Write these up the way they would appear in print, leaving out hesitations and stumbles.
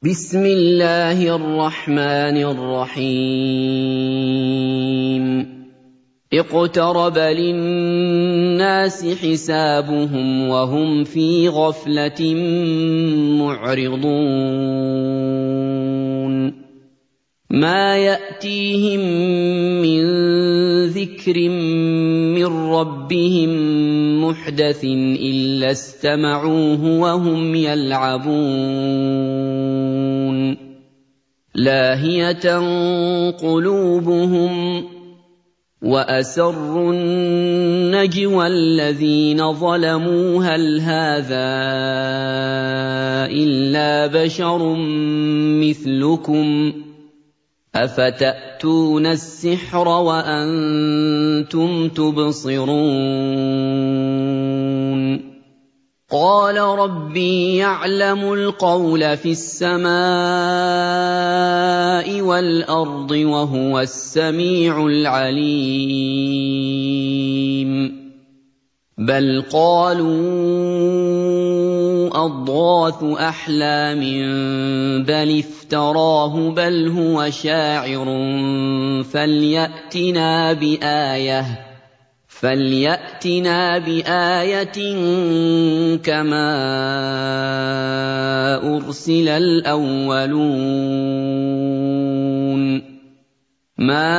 بسم الله الرحمن الرحيم اقترب للناس حسابهم وهم في غفلة معرضون ما يأتيهم من ذكر من ربهم محدث إلا استمعوه وهم يلعبون لاهية قلوبهم وأسروا النجوى الذين ظلموا هل هذا إلا بشر مثلكم أفتأتون السحر وأنتم تبصرون قال ربي يعلم القول في السماء والأرض وهو السميع العليم بل قالوا أضغاث أحلام بل افتراه بل هو شاعر فليأتنا بآية كما أرسل الأولون ما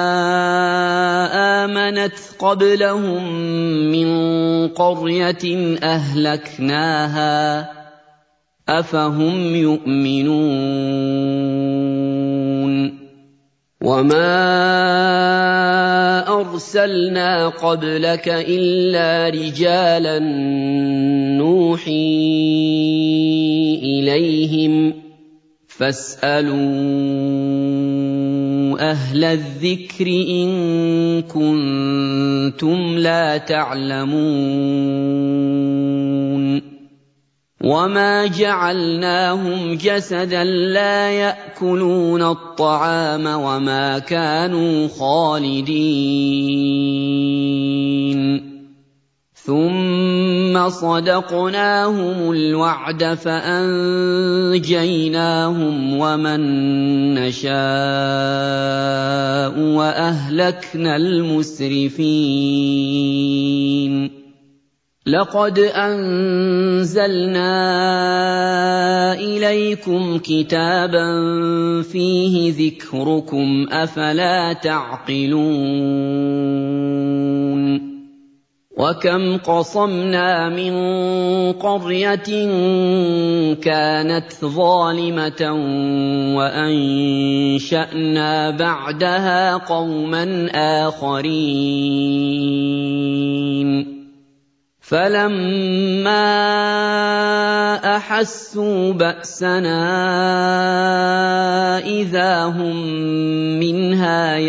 آمنت قبلهم من قرية أهلكناها أفهم يؤمنون وما أرسلنا قبلك إلا رجالا نوحي إليهم فاسألوا أهل الذكر إن كنتم لا تعلمون وما جعلناهم جسدا لا يأكلون الطعام وما كانوا خالدين ثم صدقناهم الوعد فأنجيناهم ومن نشاء وأهلكنا المسرفين لقد أنزلنا إليكم كتابا فيه ذكركم أفلا تعقلون وكم قصمنا من قرية كانت ظالمة وأنشأنا بعدها قوما آخرين فلما أحسوا بأسنا إذا هم منها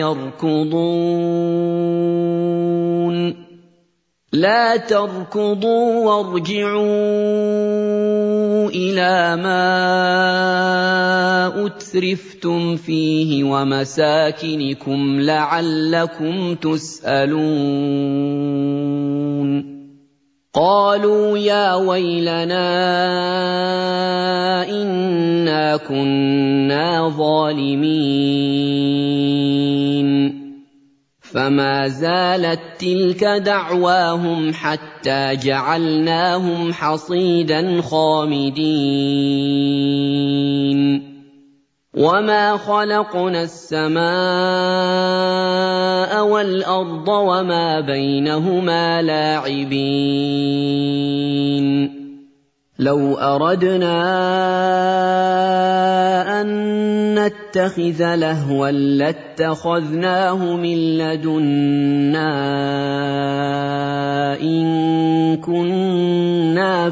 يركضون لا تركضوا وارجعوا إلى ما أترفتم فيه ومساكنكم لعلكم تسألون قالوا يا ويلنا إنا كنا ظالمين فما زالت تلك دعواهم حتى جعلناهم حصيدا خامدين وما خلقنا السماء والأرض وما بينهما لاعبين لو أردنا أن نتخذ لهوا لاتخذناه من لدنا إن كنا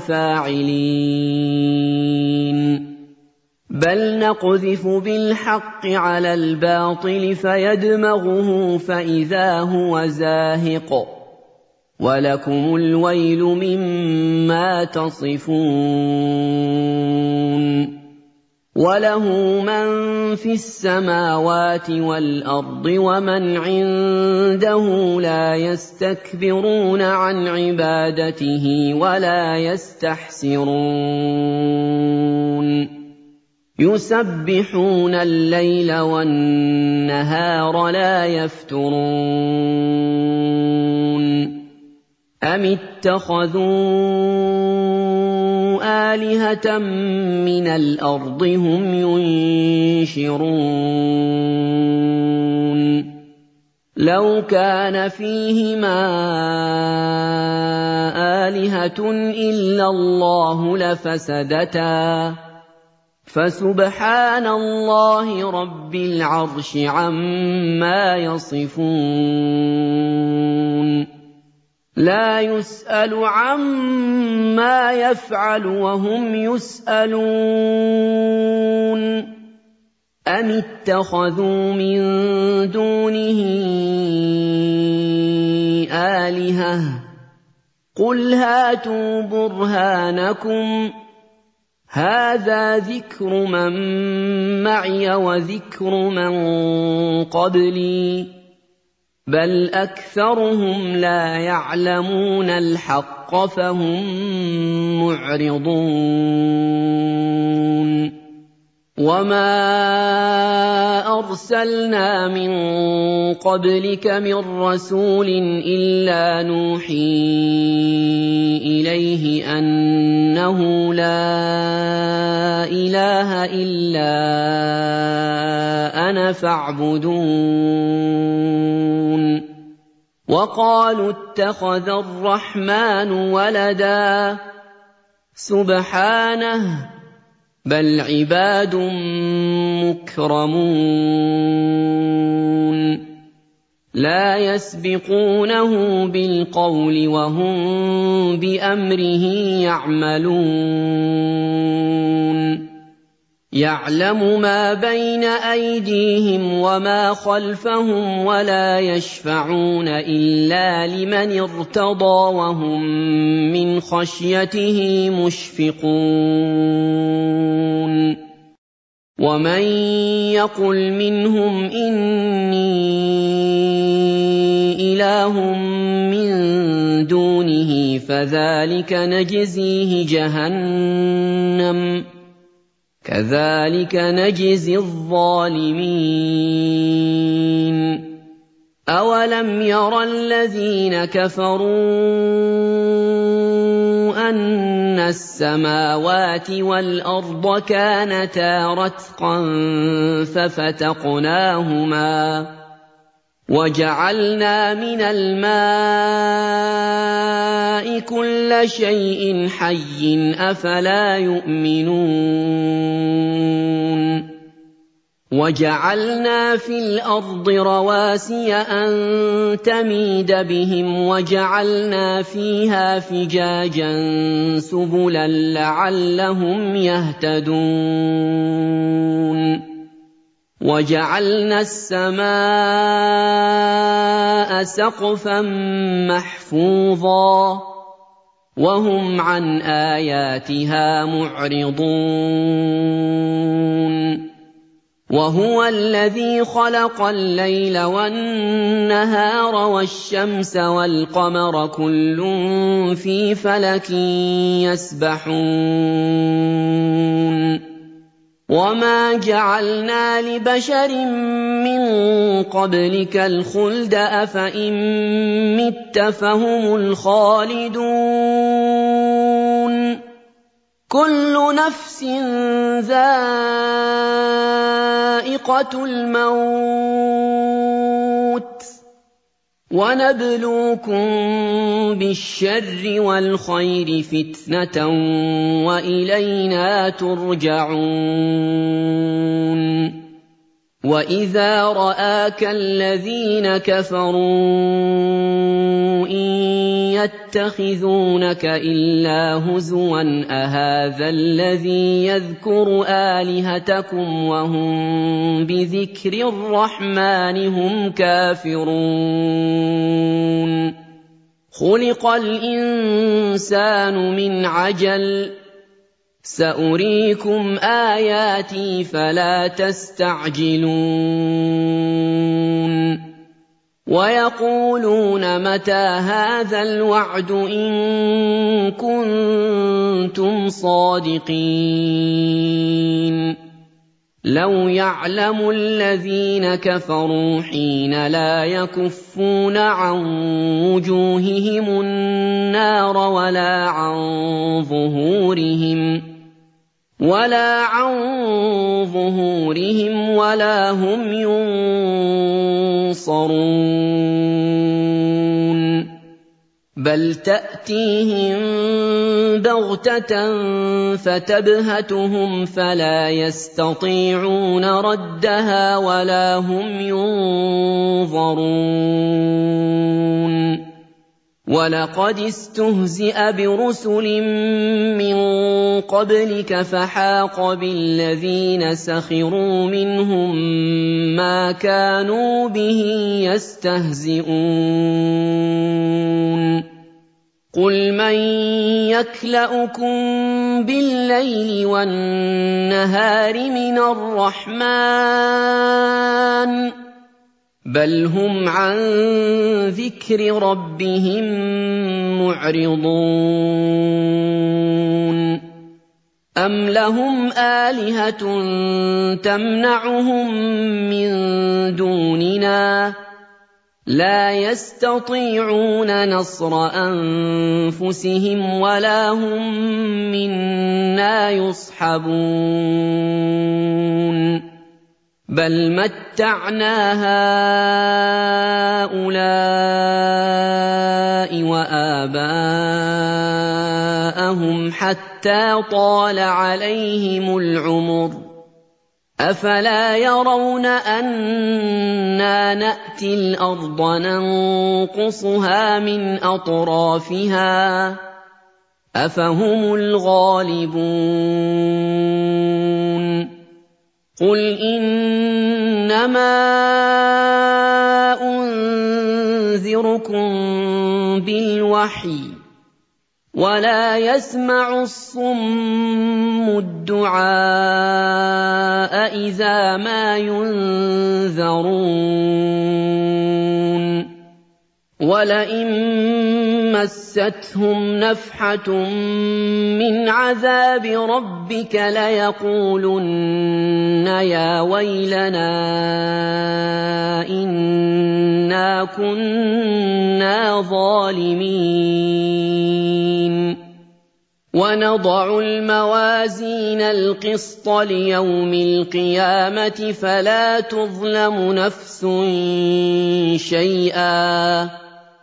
فاعلين بل نقذف بالحق على الباطل فيدمغه فإذا هو زاهق ولكم الويل مما تصفون وله من في السماوات والأرض ومن عنده لا يستكبرون عن عبادته ولا يستحسرون يُسَبِّحُونَ اللَّيْلَ وَالنَّهَارَ لَا يَفْتُرُونَ أَمِ اتَّخَذُوا آلِهَةً مِّنَ الْأَرْضِ هُمْ يُنشِرُونَ لَوْ كَانَ فِيهِمَا آلِهَةٌ إِلَّا اللَّهُ لَفَسَدَتَا فَسُبْحَانَ اللَّهِ رَبِّ الْعَرْشِ عَمَّا يَصِفُونَ لَا يُسْأَلُ عَمَّا يَفْعَلُ وَهُمْ يُسْأَلُونَ أَمِ اتَّخَذُوا مِن دُونِهِ آلِهَةً قُلْ هَاتُوا بُرْهَانَكُمْ هَٰذَا ذِكْرُ مَن مَّعِيَ وَذِكْرُ مَن قَبْلِي بَلْ أَكْثَرُهُمْ لَا يَعْلَمُونَ الْحَقَّ فَهُم مُّعْرِضُونَ وَمَا أَرْسَلْنَا مِن قَبْلِكَ مِن رَّسُولٍ إِلَّا نُوحِي إِلَيْهِ أَنَّهُ لَا إِلَٰهَ إِلَّا أَنَا فَاعْبُدُونِ وَقَالُوا اتَّخَذَ الرَّحْمَٰنُ وَلَدًا سُبْحَانَهُ بَلْ عِبَادٌ مُّكْرَمُونَ لَا يَسْبِقُونَهُ بِالْقَوْلِ وَهُم بِأَمْرِهِ يَعْمَلُونَ يَعْلَمُ مَا بَيْنَ أَيْدِيهِمْ وَمَا خَلْفَهُمْ وَلَا يَشْفَعُونَ إِلَّا لِمَنِ ارْتَضَىٰ وَهُم مِّنْ خَشْيَتِهِ مُشْفِقُونَ وَمَن يَقُلْ مِنْهُمْ إِنِّي إِلَٰهٌ مِّن دُونِهِ فَذَٰلِكَ نَجْزِيهِ جَهَنَّمَ كَذَٰلِكَ نَجْزِي الظَّالِمِينَ أَوَلَمْ يَرَ الَّذِينَ كَفَرُوا أَنَّ السَّمَاوَاتِ وَالْأَرْضَ كَانَتَا رَتْقًا فَفَتَقْنَاهُمَا وَجَعَلْنَا مِنَ الْمَاءِ كُلَّ شَيْءٍ حَيٍّ أَفَلَا يُؤْمِنُونَ وَجَعَلْنَا فِي الْأَرْضِ رَوَاسِيَ أَن تَمِيدَ بِهِمْ وَجَعَلْنَا فِيهَا فِجَاجًا سُبُلًا لَّعَلَّهُمْ يَهْتَدُونَ وَجَعَلْنَا السَّمَاءَ سَقْفًا مَّحْفُوظًا وَهُمْ عَنْ آيَاتِهَا مُعْرِضُونَ وَهُوَ الَّذِي خَلَقَ اللَّيْلَ وَالنَّهَارَ وَالشَّمْسَ وَالْقَمَرَ كُلٌّ فِي فَلَكٍ يَسْبَحُونَ وَمَا جَعَلْنَا لِبَشَرٍ مِّن قَبْلِكَ الْخُلْدَ أَفَإِن مِّتَّ فَهُمُ الْخَالِدُونَ كُلُّ نَفْسٍ ذَائِقَةُ الْمَوْتِ وَنَبْلُوكُم بِالشَّرِّ وَالْخَيْرِ فِتْنَةً وَإِلَيْنَا تُرْجَعُونَ وَإِذَا رَآكَ الَّذِينَ كَفَرُوا إِن يَتَّخِذُونَكَ إِلَّا هُزُوًا أَهَٰذَا الَّذِي يَذْكُرُ آلِهَتَكُمْ وَهُم بِذِكْرِ الرَّحْمَٰنِ هُمْ كَافِرُونَ خُلِقَ الْإِنسَانُ مِنْ عَجَلٍ سَأُرِيكُمْ آيَاتِي فَلَا تَسْتَعْجِلُونِ وَيَقُولُونَ مَتَىٰ هَٰذَا الْوَعْدُ إِن كُنتُمْ صَادِقِينَ لَوْ يَعْلَمُ الَّذِينَ كَفَرُوا حِينَ لَا يَكُفُّونَ عَن وُجُوهِهِمُ النَّارَ وَلَا عَن ظُهُورِهِمْ وَلَا هُمْ يُنصَرُونَ بَلْ تَأْتِيهِم بَغْتَةً فَتَبْهَتُهُمْ فَلَا يَسْتَطِيعُونَ رَدَّهَا وَلَا هُمْ يُنظَرُونَ وَلَقَدِ اسْتُهْزِئَ بِرُسُلٍ مِّن قَبْلِكَ فَحَاقَ بِالَّذِينَ سَخِرُوا مِنْهُم مَّا كَانُوا بِهِ يَسْتَهْزِئُونَ قُلْ مَن يَكْلَؤُكُم بِاللَّيْلِ وَالنَّهَارِ مِنَ الرَّحْمَٰنِ بَلْ هُمْ عَن ذِكْرِ رَبِّهِم مُّعْرِضُونَ أَمْ لَهُمْ آلِهَةٌ تَمْنَعُهُم مِّن دُونِنَا لَا يَسْتَطِيعُونَ نَصْرَ أَنفُسِهِمْ وَلَا هُم مِّنَّا يُصْحَبُونَ بَلْ مَتَّعْنَا هَٰؤُلَاءِ وَآبَاءَهُمْ حَتَّىٰ طَالَ عَلَيْهِمُ الْعُمُرُ أَفَلَا يَرَوْنَ أَنَّا نَأْتِي الْأَرْضَ نَنقُصُهَا مِنْ أَطْرَافِهَا ۚ أَفَهُمُ الْغَالِبُونَ قُلْ إِنَّمَا أُنذِرُكُم بِالْوَحْيِ ۚ وَلَا يَسْمَعُ الصُّمُّ الدُّعَاءَ إِذَا مَا يُنذَرُونَ وَلَئِن مَّسَّتْهُمْ نَفْحَةٌ مِّنْ عَذَابِ رَبِّكَ لَيَقُولُنَّ يَا وَيْلَنَا إِنَّا كُنَّا ظَالِمِينَ وَنَضَعُ الْمَوَازِينَ الْقِسْطَ لِيَوْمِ الْقِيَامَةِ فَلَا تُظْلَمُ نَفْسٌ شَيْئًا ۖ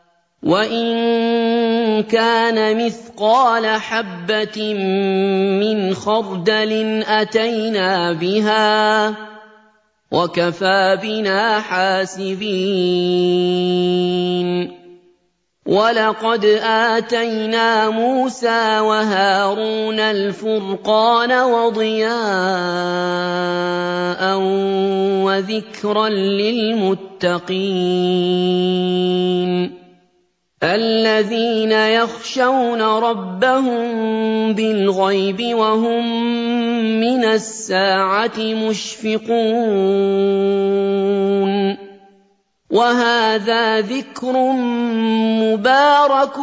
وَإِن كَانَ مِثْقَالَ حَبَّةٍ مِّنْ خَرْدَلٍ أَتَيْنَا بِهَا ۗ وَكَفَىٰ بِنَا حَاسِبِينَ وَلَقَدْ آتَيْنَا مُوسَىٰ وَهَارُونَ الْفُرْقَانَ وَضِيَاءً وَذِكْرًا لِّلْمُتَّقِينَ الَّذِينَ يَخْشَوْنَ رَبَّهُم بِالْغَيْبِ وَهُم مِّنَ السَّاعَةِ مُشْفِقُونَ وَهَٰذَا ذِكْرٌ مُّبَارَكٌ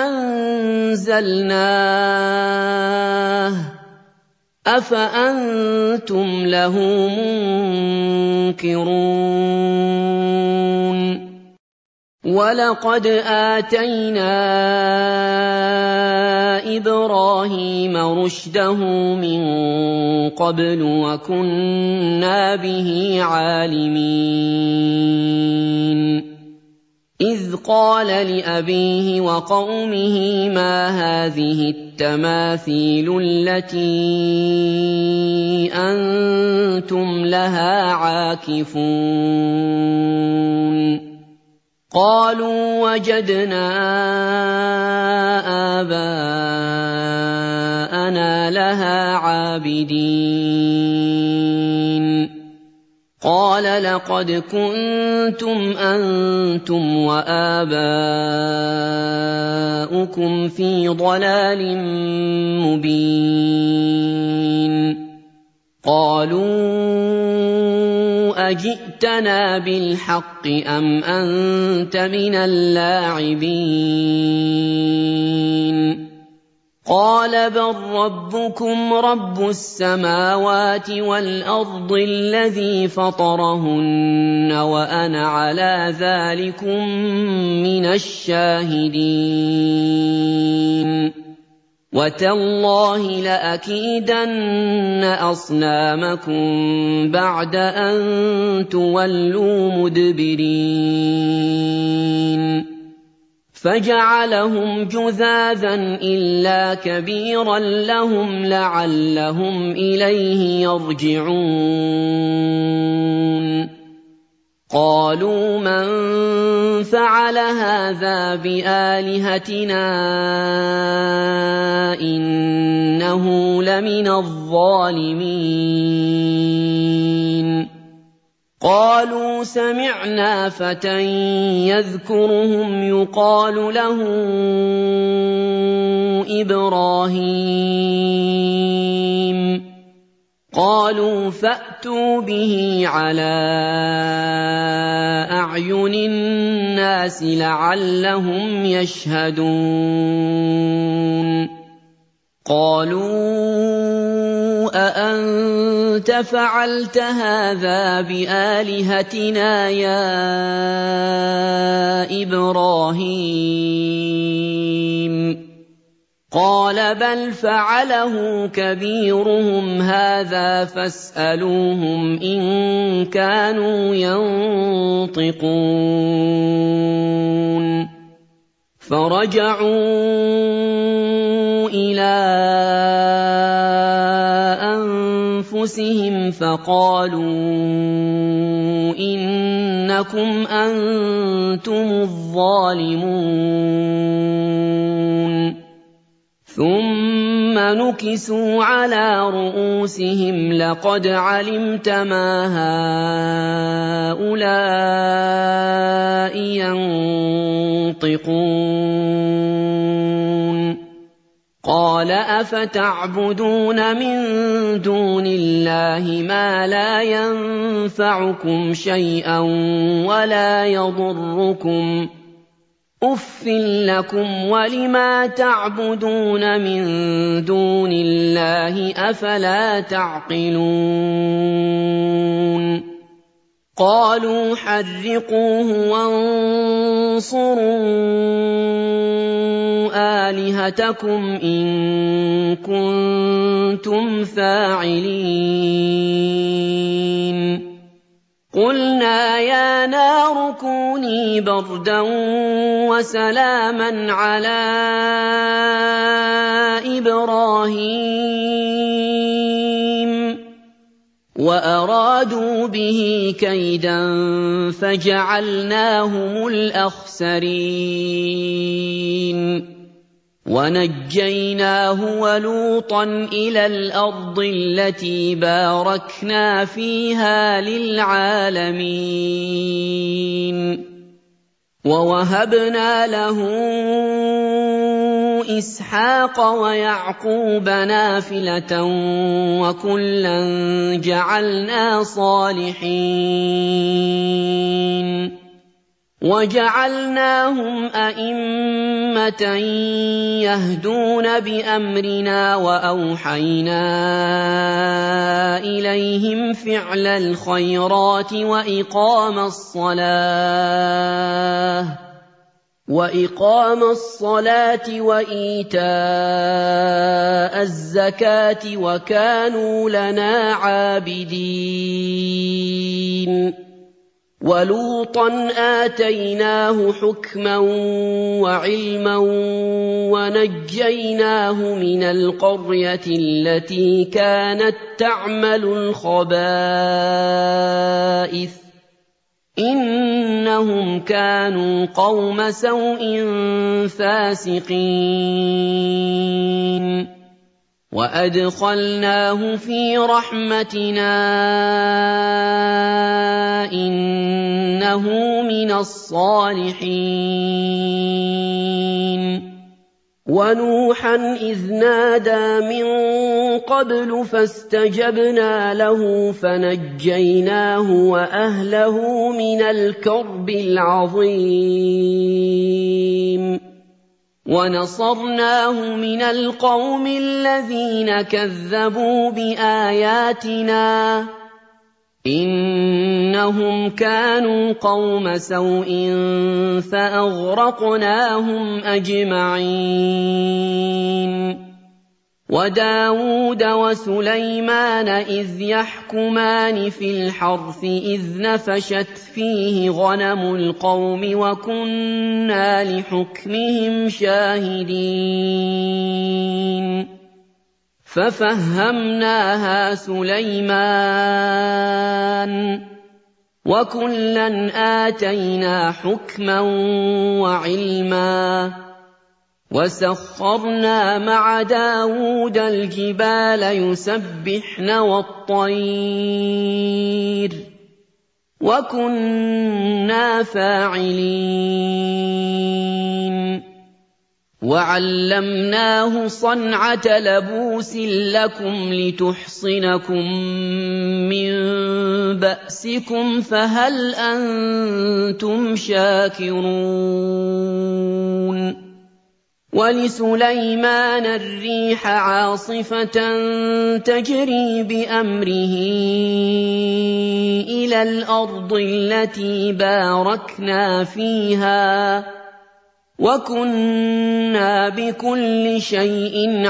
أَنزَلْنَاهُ ۚ أَفَأَنتُمْ لَهُ مُنكِرُونَ وَلَقَدْ آتَيْنَا إِبْرَاهِيمَ رُشْدَهُ مِن قَبْلُ وَكُنَّا بِهِ عَالِمِينَ إِذْ قَالَ لِأَبِيهِ وَقَوْمِهِ مَا هَٰذِهِ التَّمَاثِيلُ الَّتِي أَنتُمْ لَهَا عَاكِفُونَ قَالُوا وَجَدْنَا آبَاءَنَا لَهَا عَابِدِينَ قَالَ لَقَدْ كُنتُمْ أَنتُمْ وَآبَاؤُكُمْ فِي ضَلَالٍ مُّبِينٍ قَالُوا أَجِئْتَنَا بِالْحَقِّ أَمْ أَنتَ مِنَ اللَّاعِبِينَ قال بل ربكم رب السماوات والأرض الذي فطرهن وأنا على ذلكم من الشاهدين وتالله لأكيدن أصنامكم بعد أن تولوا مدبرين فجعلهم جذاذا إلا كبيرا لهم لعلهم إليه يرجعون قالوا من فعل هذا بآلهتنا إنه لمن الظالمين قالوا سمعنا فتى يذكرهم يقال له إبراهيم قالوا فأتوا به على أعين الناس لعلهم يشهدون قالوا أأنت فعلت هذا بآلهتنا يا إبراهيم قال بل فعله كبيرهم هذا فاسألوهم إن كانوا ينطقون فرجعوا إلى أنفسهم فقالوا إنكم أنتم الظالمون ثم نكسوا على رؤوسهم لقد علمت ما هؤلاء ينطقون قال أفتعبدون من دون الله ما لا ينفعكم شيئا ولا يضركم أف لكم ولما تعبدون من دون الله أفلا تعقلون قالوا حرقوه وانصروا آلهتكم إن كنتم فاعلين قلنا يا نار كوني بردا وسلاما على إبراهيم وأرادوا به كيدا فجعلناهم الأخسرين ونجيناه ولوطا إلى الأرض التي باركنا فيها للعالمين ووهبنا له إسحاق ويعقوب نافلة وكلا جعلنا صالحين وجعلناهم أئمة يهدون بأمرنا وأوحينا إليهم فعل الخيرات وإقام الصلاة وإيتاء الزكاة وكانوا لنا عابدين ولوطا آتيناه حكما وعلما ونجيناه من القرية التي كانت تعمل الخبائث إنهم كانوا قوم سوء فاسقين وأدخلناه في رحمتنا إنه من الصالحين ونوحا إذ نادى من قبل فاستجبنا له فنجيناه وأهله من الكرب العظيم وَنَصَرْنَاهُ مِنَ الْقَوْمِ الَّذِينَ كَذَّبُوا بِآيَاتِنَا ۚ إِنَّهُمْ كَانُوا قَوْمَ سَوْءٍ فَأَغْرَقْنَاهُمْ أَجْمَعِينَ. وَدَاوُودَ وَسُلَيْمَانَ إِذْ يَحْكُمَانِ فِي الْحَرْثِ إِذْ نَفَشَتْ فِيهِ غَنَمُ الْقَوْمِ وَكُنَّا لِحُكْمِهِمْ شَاهِدِينَ. فَفَهَّمْنَاهَا سُلَيْمَانَ ۚ وَكُلًّا آتَيْنَا حُكْمًا وَعِلْمًا. وَسَخَّرْنَا مَعَ دَاوُودَ الْجِبَالَ يُسَبِّحْنَ وَالطَّيْرَ ۚ وَكُنَّا فَاعِلِينَ. وَعَلَّمْنَاهُ صَنْعَةَ لَبُوسٍ لَّكُمْ لِتُحْصِنَكُم مِّن بَأْسِكُمْ ۖ فَهَلْ أَنتُمْ شَاكِرُونَ. وَلِسُلَيْمَانَ الرِّيحَ عَاصِفَةً تَجْرِي بِأَمْرِهِ إِلَى الْأَرْضِ الَّتِي بَارَكْنَا فِيهَا ۚ وَكُنَّا بِكُلِّ شَيْءٍ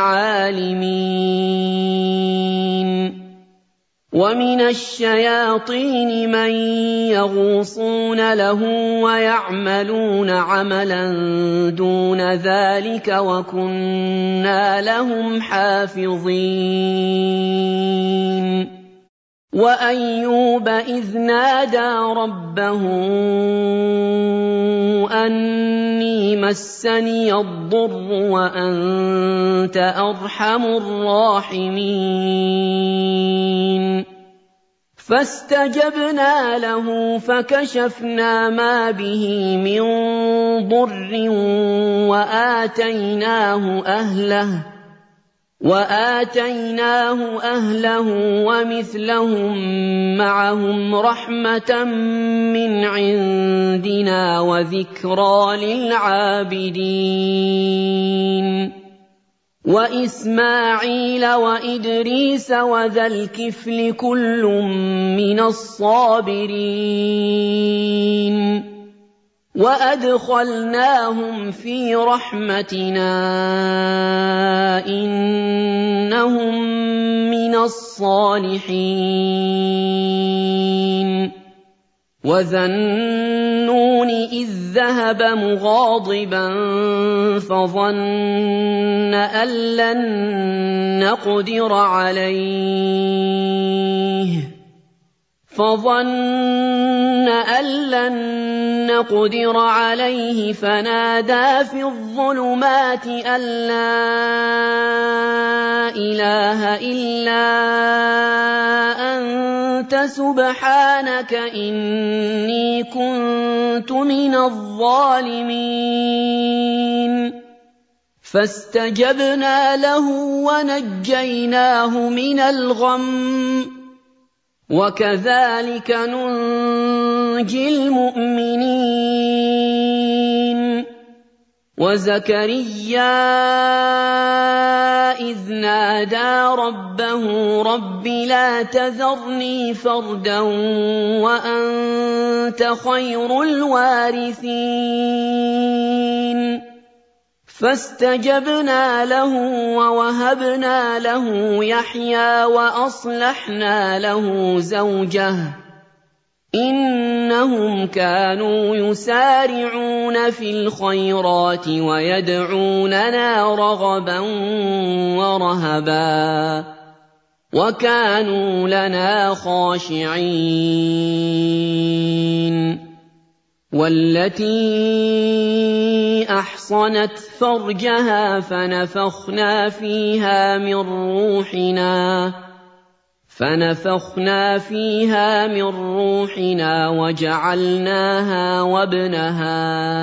عَالِمِينَ. وَمِنَ الشَّيَاطِينِ مَن يَغُوصُونَ لَهُ وَيَعْمَلُونَ عَمَلًا دُونَ ذَٰلِكَ ۖ وَكُنَّا لَهُمْ حَافِظِينَ. وَأَيُّوبَ إِذْ نَادَىٰ رَبَّهُ أَنِّي مَسَّنِيَ الضُّرُّ وَأَنتَ أَرْحَمُ الرَّاحِمِينَ. فَاسْتَجَبْنَا لَهُ فَكَشَفْنَا مَا بِهِ مِن ضُرٍّ وَآتَيْنَاهُ أَهْلَهُ وَمِثْلَهُم مَّعَهُمْ رَحْمَةً مِّنْ عِندِنَا وَذِكْرَىٰ لِلْعَابِدِينَ. وَإِسْمَاعِيلَ وَإِدْرِيسَ وَذَا الْكِفْلِ كُلٌّ مِّنَ الصَّابِرِينَ. وَأَدْخَلْنَاهُمْ فِي رَحْمَتِنَا ۖ إِنَّهُم مِّنَ الصَّالِحِينَ. وَذَا النُّونِ إِذ ذَّهَبَ مُغَاضِبًا فَظَنَّ أَن لَّن نَّقْدِرَ عَلَيْهِ فَنَادَىٰ فِي الظُّلُمَاتِ أَن لَّا إِلَٰهَ إِلَّا أَنتَ سُبْحَانَكَ إِنِّي كُنتُ مِنَ الظَّالِمِينَ. فَاسْتَجَبْنَا لَهُ وَنَجَّيْنَاهُ مِنَ الْغَمِّ ۚ وَكَذَٰلِكَ نُنجِي الْمُؤْمِنِينَ. وَزَكَرِيَّا إِذْ نَادَىٰ رَبَّهُ رَبِّ لَا تَذَرْنِي فَرْدًا وَأَنتَ خَيْرُ الْوَارِثِينَ. فَاسْتَجَبْنَا لَهُ وَوَهَبْنَا لَهُ يَحْيَىٰ وَأَصْلَحْنَا لَهُ زَوْجَهُ ۚ إِنَّهُمْ كَانُوا يُسَارِعُونَ فِي الْخَيْرَاتِ وَيَدْعُونَنَا رَغَبًا وَرَهَبًا ۖ وَكَانُوا لَنَا خَاشِعِينَ. وَالَّتِي أَحْصَنَتْ فَرْجَهَا فَنَفَخْنَا فِيهَا مِن رُّوحِنَا وَجَعَلْنَاهَا وَابْنَهَا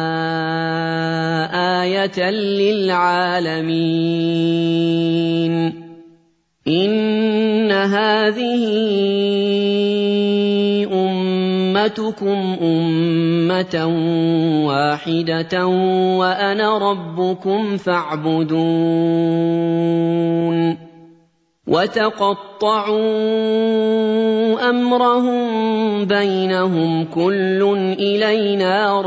آيَةً لِّلْعَالَمِينَ. إِنَّ هَٰذِهِ أُمَّتُكُمْ أُمَّةً وَاحِدَةً وَأَنَا رَبُّكُمْ فَاعْبُدُونِ وَتَقَطَّعُوا أَمْرَهُم بَيْنَهُمْ كُلٌّ إِلَيْنَا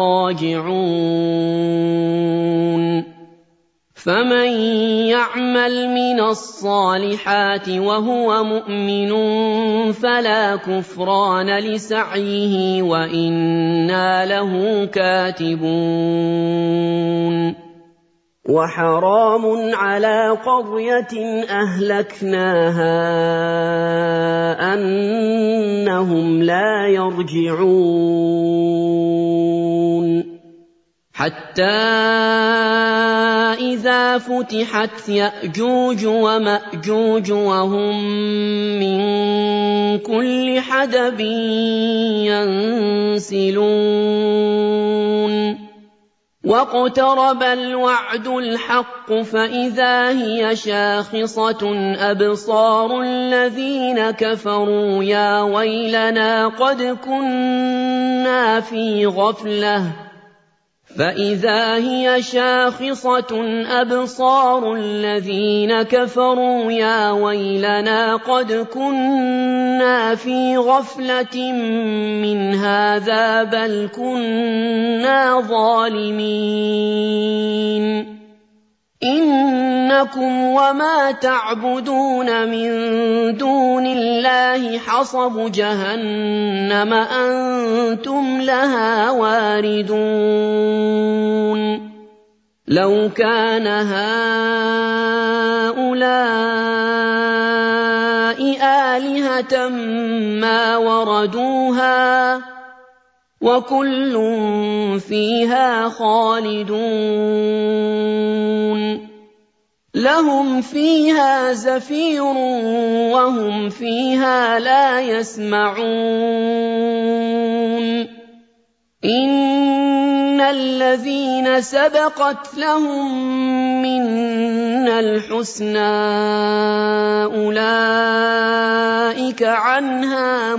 رَاجِعُونَ فَمَن يَعْمَلْ مِنَ الصَّالِحَاتِ وَهُوَ مُؤْمِنٌ فَلَا كُفْرَانَ لِسَعْيِهِ وَإِنَّا لَهُ كَاتِبُونَ وَحَرَامٌ عَلَىٰ قَرْيَةٍ أَهْلَكْنَاهَا أَنَّهُمْ لَا يَرْجِعُونَ حَتَّىٰ إِذَا فُتِحَتْ يَأْجُوجُ وَمَأْجُوجُ وَهُم مِّن كُلِّ حَدَبٍ يَنسِلُونَ وَاقْتَرَبَ الْوَعْدُ الْحَقُّ فَإِذَا هِيَ شَاخِصَةٌ أَبْصَارُ الَّذِينَ كَفَرُوا يَا وَيْلَنَا قَدْ كُنَّا فِي غَفْلَةٍ فَإِذَا هِيَ شَاخِصَةٌ أَبْصَارُ الَّذِينَ كَفَرُوا يَا وَيْلَنَا قَدْ كُنَّا فِي غَفْلَةٍ مِّنْ هَٰذَا بَلْ كُنَّا ظَالِمِينَ إِنَّكُمْ وَمَا تَعْبُدُونَ مِن دُونِ اللَّهِ حَصَبُ جَهَنَّمَ أَنتُمْ لَهَا وَارِدُونَ لَوْ كَانَ هَٰؤُلَاءِ آلِهَةً مَّا وَرَدُوهَا وَكُلٌّ فِيهَا خَالِدُونَ لَهُمْ فِيهَا زَفِيرٌ وَهُمْ فِيهَا لَا يَسْمَعُونَ إِنَّ الَّذِينَ سَبَقَتْ لَهُم مِّنَّا الْحُسْنَىٰ أُولَٰئِكَ عَنْهَا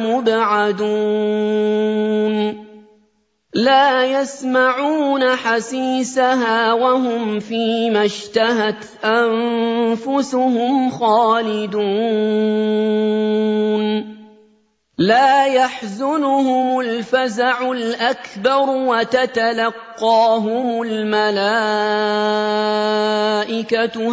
مُبْعَدُونَ لَا يَسْمَعُونَ حَسِيسَهَا وَهُمْ فِيمَا اشْتَهَتْ أَنفُسُهُمْ خَالِدُونَ لَا يَحْزُنُهُمُ الْفَزَعُ الْأَكْبَرُ وَتَتَلَقَّاهُمُ الْمَلَائِكَةُ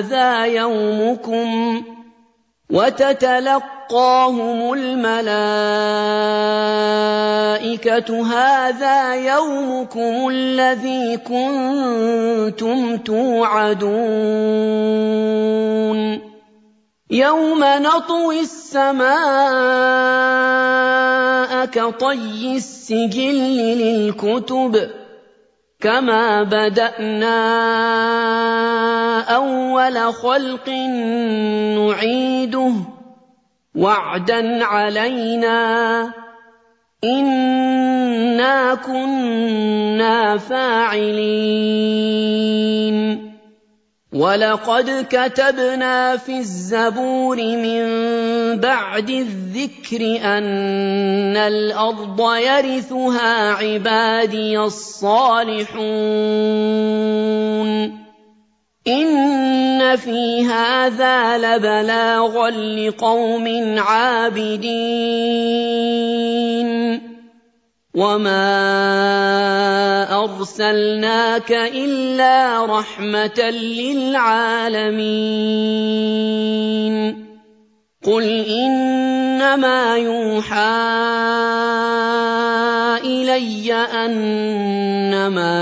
هَٰذَا يَوْمُكُمُ الَّذِي كُنتُمْ تُوعَدُونَ يَوْمَ نَطْوِي السَّمَاءَ كَطَيِّ السِّجِلِّ لِلْكُتُبِ كَمَا بَدَأْنَا أَوَّلَ خَلْقٍ نُّعِيدُهُ وَعْدًا عَلَيْنَا إِنَّا كُنَّا فَاعِلِينَ وَلَقَدْ كَتَبْنَا فِي الزَّبُورِ مِن بَعْدِ الذِّكْرِ أَنَّ الْأَرْضَ يَرِثُهَا عِبَادِيَ الصَّالِحُونَ إِنَّ فِي هَٰذَا لَبَلَاغًا لِّقَوْمٍ عَابِدِينَ وَمَا أَرْسَلْنَاكَ إِلَّا رَحْمَةً لِّلْعَالَمِينَ قُلْ إِنَّمَا يُوحَىٰ إِلَيَّ أَنَّمَا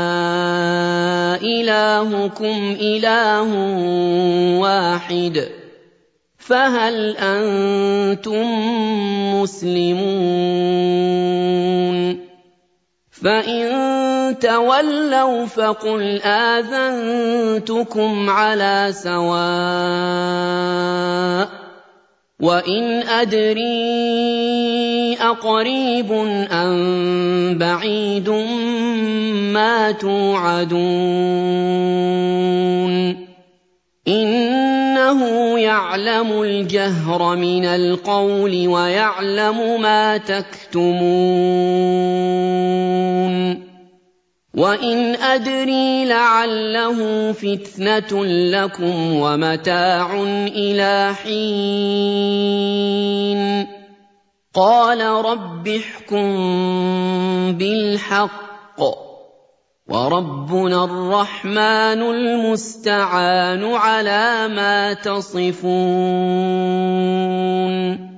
إِلَٰهُكُمْ إِلَٰهٌ وَاحِدٌ فَهَلْ أَنتُم مُّسْلِمُونَ فَإِن تَوَلَّوْا فَقُلْ آذَنتُكُمْ عَلَىٰ سَوَاءٍ وَإِنْ أَدْرِي أَقَرِيبٌ أَم بَعِيدٌ مَّا تُوعَدُونَ إِنَّمَا إِنَّهُ يَعْلَمُ الْجَهْرَ مِنَ الْقَوْلِ وَيَعْلَمُ مَا تَكْتُمُونَ وَإِنْ أَدْرِي لَعَلَّهُ فِتْنَةٌ لَّكُمْ وَمَتَاعٌ إِلَىٰ حِينٍ قَالَ رَبِّ احْكُم بِالْحَقِّ وَرَبُّنَا الرَّحْمَٰنُ الْمُسْتَعَانُ عَلَىٰ مَا تَصِفُونَ